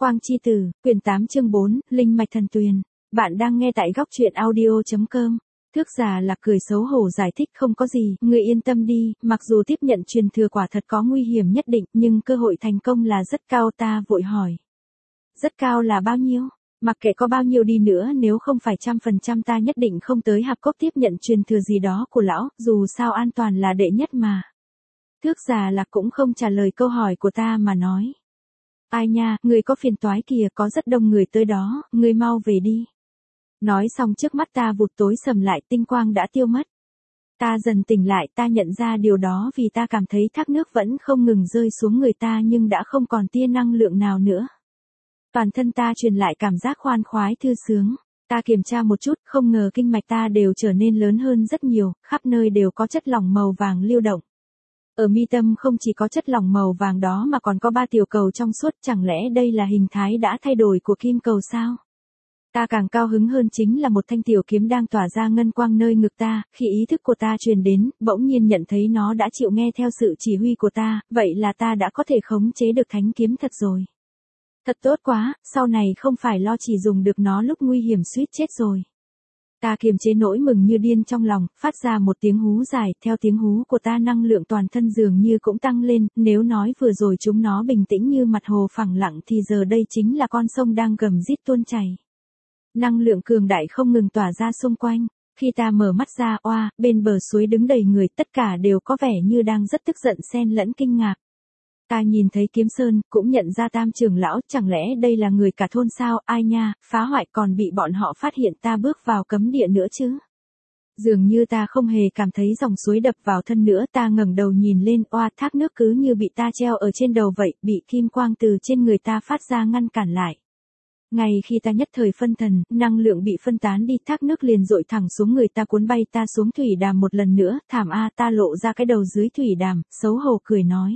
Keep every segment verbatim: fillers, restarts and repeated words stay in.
Quang Chi Tử, quyển tám chương bốn, Linh mạch thần tuyền. Bạn đang nghe tại góc truyện audio.com. Thước già là cười xấu hổ giải thích không có gì, người yên tâm đi, mặc dù tiếp nhận truyền thừa quả thật có nguy hiểm nhất định, nhưng cơ hội thành công là rất cao. Ta vội hỏi. Rất cao là bao nhiêu? Mặc kệ có bao nhiêu đi nữa, nếu không phải trăm phần trăm ta nhất định không tới Hạp Cốc tiếp nhận truyền thừa gì đó của lão, dù sao an toàn là đệ nhất mà. Thước già là cũng không trả lời câu hỏi của ta mà nói. Ai nha, người có phiền toái kìa, có rất đông người tới đó, người mau về đi. Nói xong trước mắt ta vụt tối sầm lại, tinh quang đã tiêu mất. Ta dần tỉnh lại, ta nhận ra điều đó vì ta cảm thấy thác nước vẫn không ngừng rơi xuống người ta nhưng đã không còn tia năng lượng nào nữa. Toàn thân ta truyền lại cảm giác khoan khoái thư sướng. Ta kiểm tra một chút, không ngờ kinh mạch ta đều trở nên lớn hơn rất nhiều, khắp nơi đều có chất lỏng màu vàng lưu động. Ở mi tâm không chỉ có chất lỏng màu vàng đó mà còn có ba tiểu cầu trong suốt, chẳng lẽ đây là hình thái đã thay đổi của kim cầu sao? Ta càng cao hứng hơn chính là một thanh tiểu kiếm đang tỏa ra ngân quang nơi ngực ta, khi ý thức của ta truyền đến, bỗng nhiên nhận thấy nó đã chịu nghe theo sự chỉ huy của ta, vậy là ta đã có thể khống chế được thánh kiếm thật rồi. Thật tốt quá, sau này không phải lo chỉ dùng được nó lúc nguy hiểm suýt chết rồi. Ta kiềm chế nỗi mừng như điên trong lòng, phát ra một tiếng hú dài, theo tiếng hú của ta năng lượng toàn thân dường như cũng tăng lên, nếu nói vừa rồi chúng nó bình tĩnh như mặt hồ phẳng lặng thì giờ đây chính là con sông đang gầm rít tuôn chảy. Năng lượng cường đại không ngừng tỏa ra xung quanh, khi ta mở mắt ra, oa, bên bờ suối đứng đầy người, tất cả đều có vẻ như đang rất tức giận xen lẫn kinh ngạc. Ta nhìn thấy Kiếm Sơn, cũng nhận ra Tam trưởng lão, chẳng lẽ đây là người cả thôn sao, ai nha, phá hoại còn bị bọn họ phát hiện ta bước vào cấm địa nữa chứ. Dường như ta không hề cảm thấy dòng suối đập vào thân nữa, ta ngẩng đầu nhìn lên, oa, thác nước cứ như bị ta treo ở trên đầu vậy, bị kim quang từ trên người ta phát ra ngăn cản lại. Ngay khi ta nhất thời phân thần, năng lượng bị phân tán đi, thác nước liền dội thẳng xuống người ta cuốn bay ta xuống thủy đàm một lần nữa, thảm a, ta lộ ra cái đầu dưới thủy đàm, xấu hổ cười nói.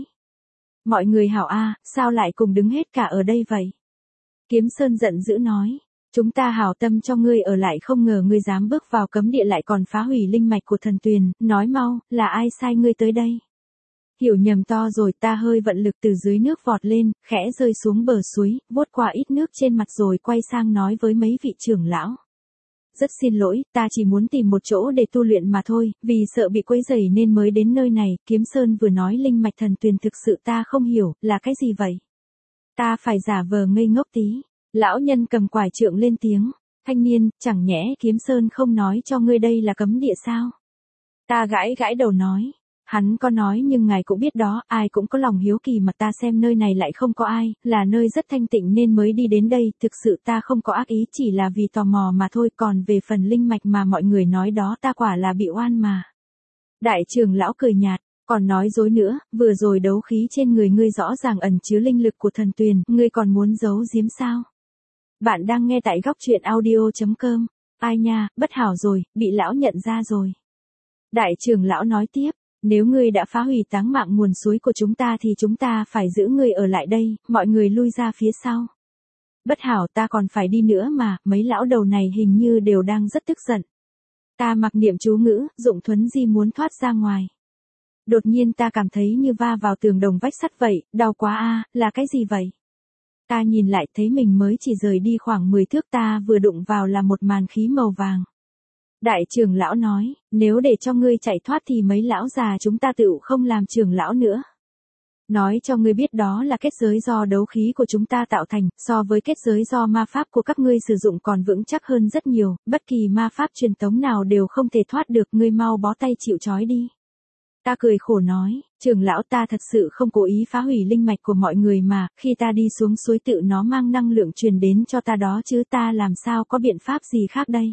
Mọi người hảo a, sao lại cùng đứng hết cả ở đây vậy? Kiếm Sơn giận dữ nói, chúng ta hảo tâm cho ngươi ở lại, không ngờ ngươi dám bước vào cấm địa lại còn phá hủy linh mạch của thần tuyền, nói mau, là ai sai ngươi tới đây? Hiểu nhầm to rồi, ta hơi vận lực từ dưới nước vọt lên, khẽ rơi xuống bờ suối, vuốt qua ít nước trên mặt rồi quay sang nói với mấy vị trưởng lão. Rất xin lỗi, ta chỉ muốn tìm một chỗ để tu luyện mà thôi, vì sợ bị quấy rầy nên mới đến nơi này. Kiếm Sơn vừa nói linh mạch thần tuyền thực sự ta không hiểu, là cái gì vậy? Ta phải giả vờ ngây ngốc tí. Lão nhân cầm quải trượng lên tiếng, thanh niên, chẳng nhẽ Kiếm Sơn không nói cho ngươi đây là cấm địa sao? Ta gãi gãi đầu nói. Hắn có nói nhưng ngài cũng biết đó, ai cũng có lòng hiếu kỳ mà ta xem nơi này lại không có ai, là nơi rất thanh tịnh nên mới đi đến đây, thực sự ta không có ác ý, chỉ là vì tò mò mà thôi, còn về phần linh mạch mà mọi người nói đó ta quả là bị oan mà. Đại trưởng lão cười nhạt, còn nói dối nữa, vừa rồi đấu khí trên người ngươi rõ ràng ẩn chứa linh lực của thần tuyền, ngươi còn muốn giấu giếm sao? Bạn đang nghe tại góc truyện audio.com, ai nha, bất hảo rồi, bị lão nhận ra rồi. Đại trưởng lão nói tiếp. Nếu ngươi đã phá hủy táng mạng nguồn suối của chúng ta thì chúng ta phải giữ ngươi ở lại đây, mọi người lui ra phía sau. Bất hảo, ta còn phải đi nữa mà, mấy lão đầu này hình như đều đang rất tức giận. Ta mặc niệm chú ngữ, Dụng Thuấn Di muốn thoát ra ngoài. Đột nhiên ta cảm thấy như va vào tường đồng vách sắt vậy, đau quá a, là cái gì vậy? Ta nhìn lại thấy mình mới chỉ rời đi khoảng mười thước, ta vừa đụng vào là một màn khí màu vàng. Đại trưởng lão nói, nếu để cho ngươi chạy thoát thì mấy lão già chúng ta tựu không làm trưởng lão nữa. Nói cho ngươi biết đó là kết giới do đấu khí của chúng ta tạo thành, so với kết giới do ma pháp của các ngươi sử dụng còn vững chắc hơn rất nhiều, bất kỳ ma pháp truyền tống nào đều không thể thoát được, ngươi mau bó tay chịu trói đi. Ta cười khổ nói, trưởng lão, ta thật sự không cố ý phá hủy linh mạch của mọi người mà, khi ta đi xuống suối tự nó mang năng lượng truyền đến cho ta đó chứ ta làm sao có biện pháp gì khác đây.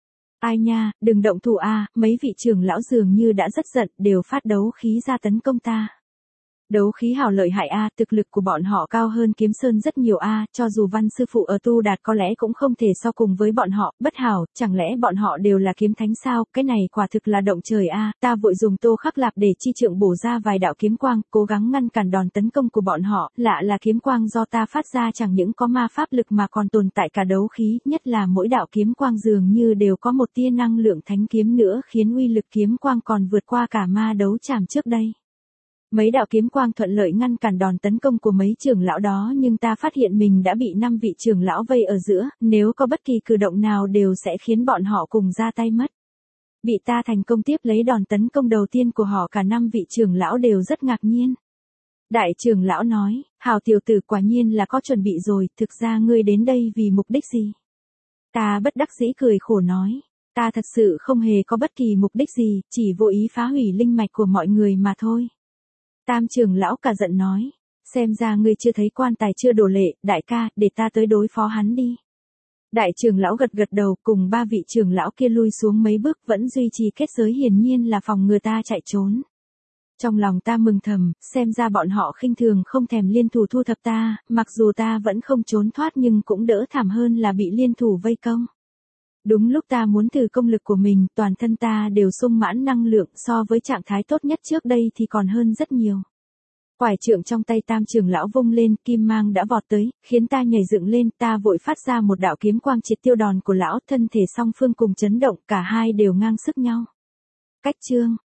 Ai nha, đừng động thủ a, mấy vị trưởng lão dường như đã rất giận, đều phát đấu khí ra tấn công ta. Đấu khí hảo lợi hại a, thực lực của bọn họ cao hơn Kiếm Sơn rất nhiều a, cho dù Văn sư phụ ở Tu Đạt có lẽ cũng không thể so cùng với bọn họ, bất hảo, chẳng lẽ bọn họ đều là kiếm thánh sao, cái này quả thực là động trời a, ta vội dùng Tô Khắc Lạp để chi trượng bổ ra vài đạo kiếm quang, cố gắng ngăn cản đòn tấn công của bọn họ, lạ là kiếm quang do ta phát ra chẳng những có ma pháp lực mà còn tồn tại cả đấu khí, nhất là mỗi đạo kiếm quang dường như đều có một tia năng lượng thánh kiếm nữa khiến uy lực kiếm quang còn vượt qua cả ma đấu trảm trước đây. Mấy đạo kiếm quang thuận lợi ngăn cản đòn tấn công của mấy trưởng lão đó, nhưng ta phát hiện mình đã bị năm vị trưởng lão vây ở giữa, nếu có bất kỳ cử động nào đều sẽ khiến bọn họ cùng ra tay mất. Bị ta thành công tiếp lấy đòn tấn công đầu tiên của họ, cả năm vị trưởng lão đều rất ngạc nhiên. Đại trưởng lão nói, Hào tiểu tử, quả nhiên là có chuẩn bị rồi, thực ra ngươi đến đây vì mục đích gì? Ta bất đắc dĩ cười khổ nói, ta thật sự không hề có bất kỳ mục đích gì, chỉ vô ý phá hủy linh mạch của mọi người mà thôi. Tam trưởng lão cả giận nói, xem ra ngươi chưa thấy quan tài chưa đổ lệ, đại ca, để ta tới đối phó hắn đi. Đại trưởng lão gật gật đầu, cùng ba vị trưởng lão kia lui xuống mấy bước, vẫn duy trì kết giới, hiển nhiên là phòng ngừa ta chạy trốn. Trong lòng ta mừng thầm, xem ra bọn họ khinh thường không thèm liên thủ thu thập ta, mặc dù ta vẫn không trốn thoát nhưng cũng đỡ thảm hơn là bị liên thủ vây công. Đúng lúc ta muốn thử công lực của mình, toàn thân ta đều sung mãn năng lượng, so với trạng thái tốt nhất trước đây thì còn hơn rất nhiều. Quải trượng trong tay tam trưởng lão vung lên, kim mang đã vọt tới, khiến ta nhảy dựng lên, ta vội phát ra một đạo kiếm quang triệt tiêu đòn của lão, thân thể song phương cùng chấn động, cả hai đều ngang sức nhau. Cách chương